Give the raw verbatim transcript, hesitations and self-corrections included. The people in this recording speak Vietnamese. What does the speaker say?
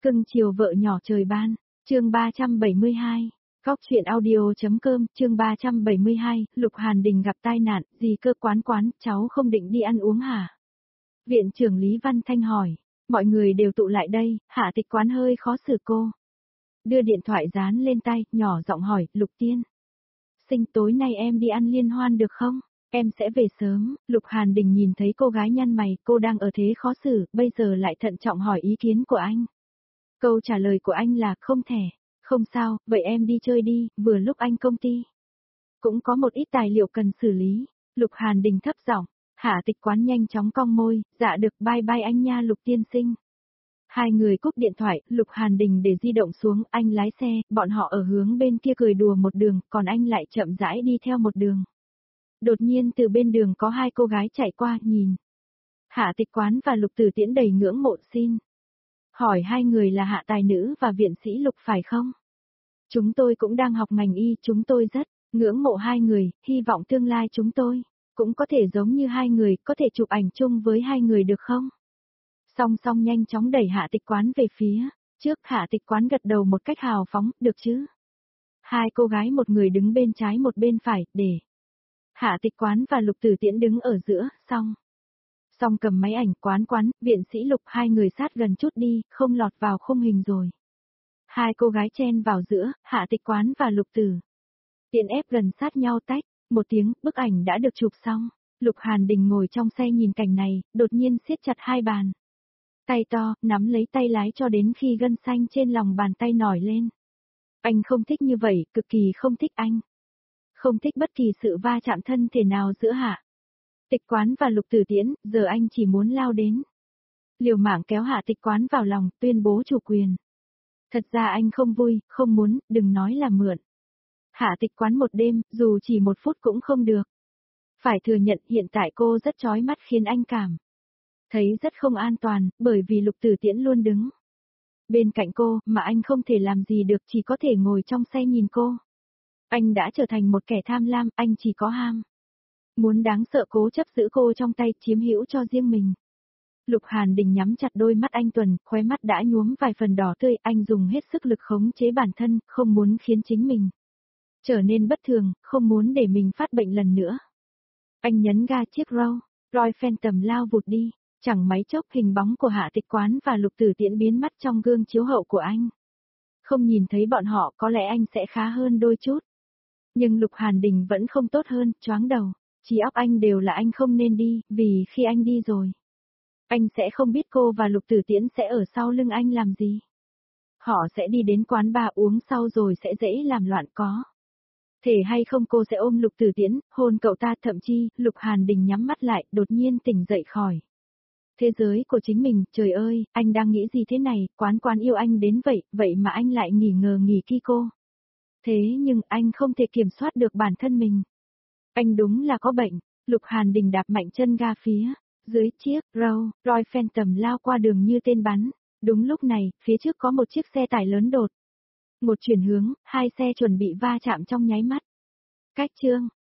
Cưng chiều vợ nhỏ trời ban, chương ba trăm bảy mươi hai, Góc chuyện audio.com, chương ba trăm bảy mươi hai, Lục Hàn Đình gặp tai nạn, gì cơ quán quán, cháu không định đi ăn uống hả? Viện trưởng Lý Văn Thanh hỏi, mọi người đều tụ lại đây, Hạ Tịch Quán hơi khó xử cô. Đưa điện thoại dán lên tay, nhỏ giọng hỏi, Lục Tiên. Sinh tối nay em đi ăn liên hoan được không? Em sẽ về sớm. Lục Hàn Đình nhìn thấy cô gái nhăn mày, cô đang ở thế khó xử, bây giờ lại thận trọng hỏi ý kiến của anh. Câu trả lời của anh là không thể. Không sao, vậy em đi chơi đi, vừa lúc anh công ty cũng có một ít tài liệu cần xử lý. Lục Hàn Đình thấp giọng, Hạ Tịch Quán nhanh chóng cong môi, dạ được, bye bye anh nha Lục tiên sinh. Hai người cúp điện thoại, Lục Hàn Đình để di động xuống, anh lái xe, bọn họ ở hướng bên kia cười đùa một đường, còn anh lại chậm rãi đi theo một đường. Đột nhiên từ bên đường có hai cô gái chạy qua, nhìn. Hạ Tịch Quán và Lục Tử Tiễn đầy ngưỡng mộ xin. Hỏi hai người là Hạ tài nữ và viện sĩ Lục phải không? Chúng tôi cũng đang học ngành y, chúng tôi rất ngưỡng mộ hai người, hy vọng tương lai chúng tôi cũng có thể giống như hai người, có thể chụp ảnh chung với hai người được không? Song song nhanh chóng đẩy Hạ Tịch Quán về phía trước, Hạ Tịch Quán gật đầu một cách hào phóng, được chứ? Hai cô gái một người đứng bên trái một bên phải, để Hạ Tịch Quán và Lục Tử Tiễn đứng ở giữa, xong. Xong cầm máy ảnh, quán quán, viện sĩ Lục, hai người sát gần chút đi, không lọt vào khung hình rồi. Hai cô gái chen vào giữa, Hạ Tịch Quán và Lục Tử Tiễn ép gần sát nhau tách, một tiếng, bức ảnh đã được chụp xong. Lục Hàn Đình ngồi trong xe nhìn cảnh này, đột nhiên siết chặt hai bàn tay to, nắm lấy tay lái cho đến khi gân xanh trên lòng bàn tay nổi lên. Anh không thích như vậy, cực kỳ không thích anh. Không thích bất kỳ sự va chạm thân thể nào giữa Hạ Tịch Quán và Lục Tử Tiễn, giờ anh chỉ muốn lao đến. Liều mạng kéo Hạ Tịch Quán vào lòng, tuyên bố chủ quyền. Thật ra anh không vui, không muốn, đừng nói là mượn. Hạ Tịch Quán một đêm, dù chỉ một phút cũng không được. Phải thừa nhận hiện tại cô rất chói mắt khiến anh cảm thấy rất không an toàn, bởi vì Lục Tử Tiễn luôn đứng bên cạnh cô, mà anh không thể làm gì được, chỉ có thể ngồi trong xe nhìn cô. Anh đã trở thành một kẻ tham lam, anh chỉ có ham muốn đáng sợ cố chấp giữ cô trong tay, chiếm hữu cho riêng mình. Lục Hàn Đình nhắm chặt đôi mắt anh Tuần, khóe mắt đã nhuốm vài phần đỏ tươi, anh dùng hết sức lực khống chế bản thân, không muốn khiến chính mình trở nên bất thường, không muốn để mình phát bệnh lần nữa. Anh nhấn ga chiếc Rolls Royce Phantom lao vụt đi, chẳng mấy chốc hình bóng của Hạ Tịch Quán và Lục Tử Tiễn biến mất trong gương chiếu hậu của anh. Không nhìn thấy bọn họ có lẽ anh sẽ khá hơn đôi chút. Nhưng Lục Hàn Đình vẫn không tốt hơn, choáng đầu. Trí óc anh đều là anh không nên đi, vì khi anh đi rồi, anh sẽ không biết cô và Lục Tử Tiễn sẽ ở sau lưng anh làm gì. Họ sẽ đi đến quán bar uống sau rồi sẽ dễ làm loạn có thể hay không cô sẽ ôm Lục Tử Tiễn, hôn cậu ta, thậm chí, Lục Hàn Đình nhắm mắt lại, đột nhiên tỉnh dậy khỏi thế giới của chính mình. Trời ơi, anh đang nghĩ gì thế này, quán quán yêu anh đến vậy, vậy mà anh lại nghỉ ngờ nghỉ ki cô. Thế nhưng anh không thể kiểm soát được bản thân mình. Anh đúng là có bệnh. Lục Hàn Đình đạp mạnh chân ga phía dưới chiếc Rolls Royce Phantom lao qua đường như tên bắn. Đúng lúc này, phía trước có một chiếc xe tải lớn đột một chuyển hướng, hai xe chuẩn bị va chạm trong nháy mắt. Cách chương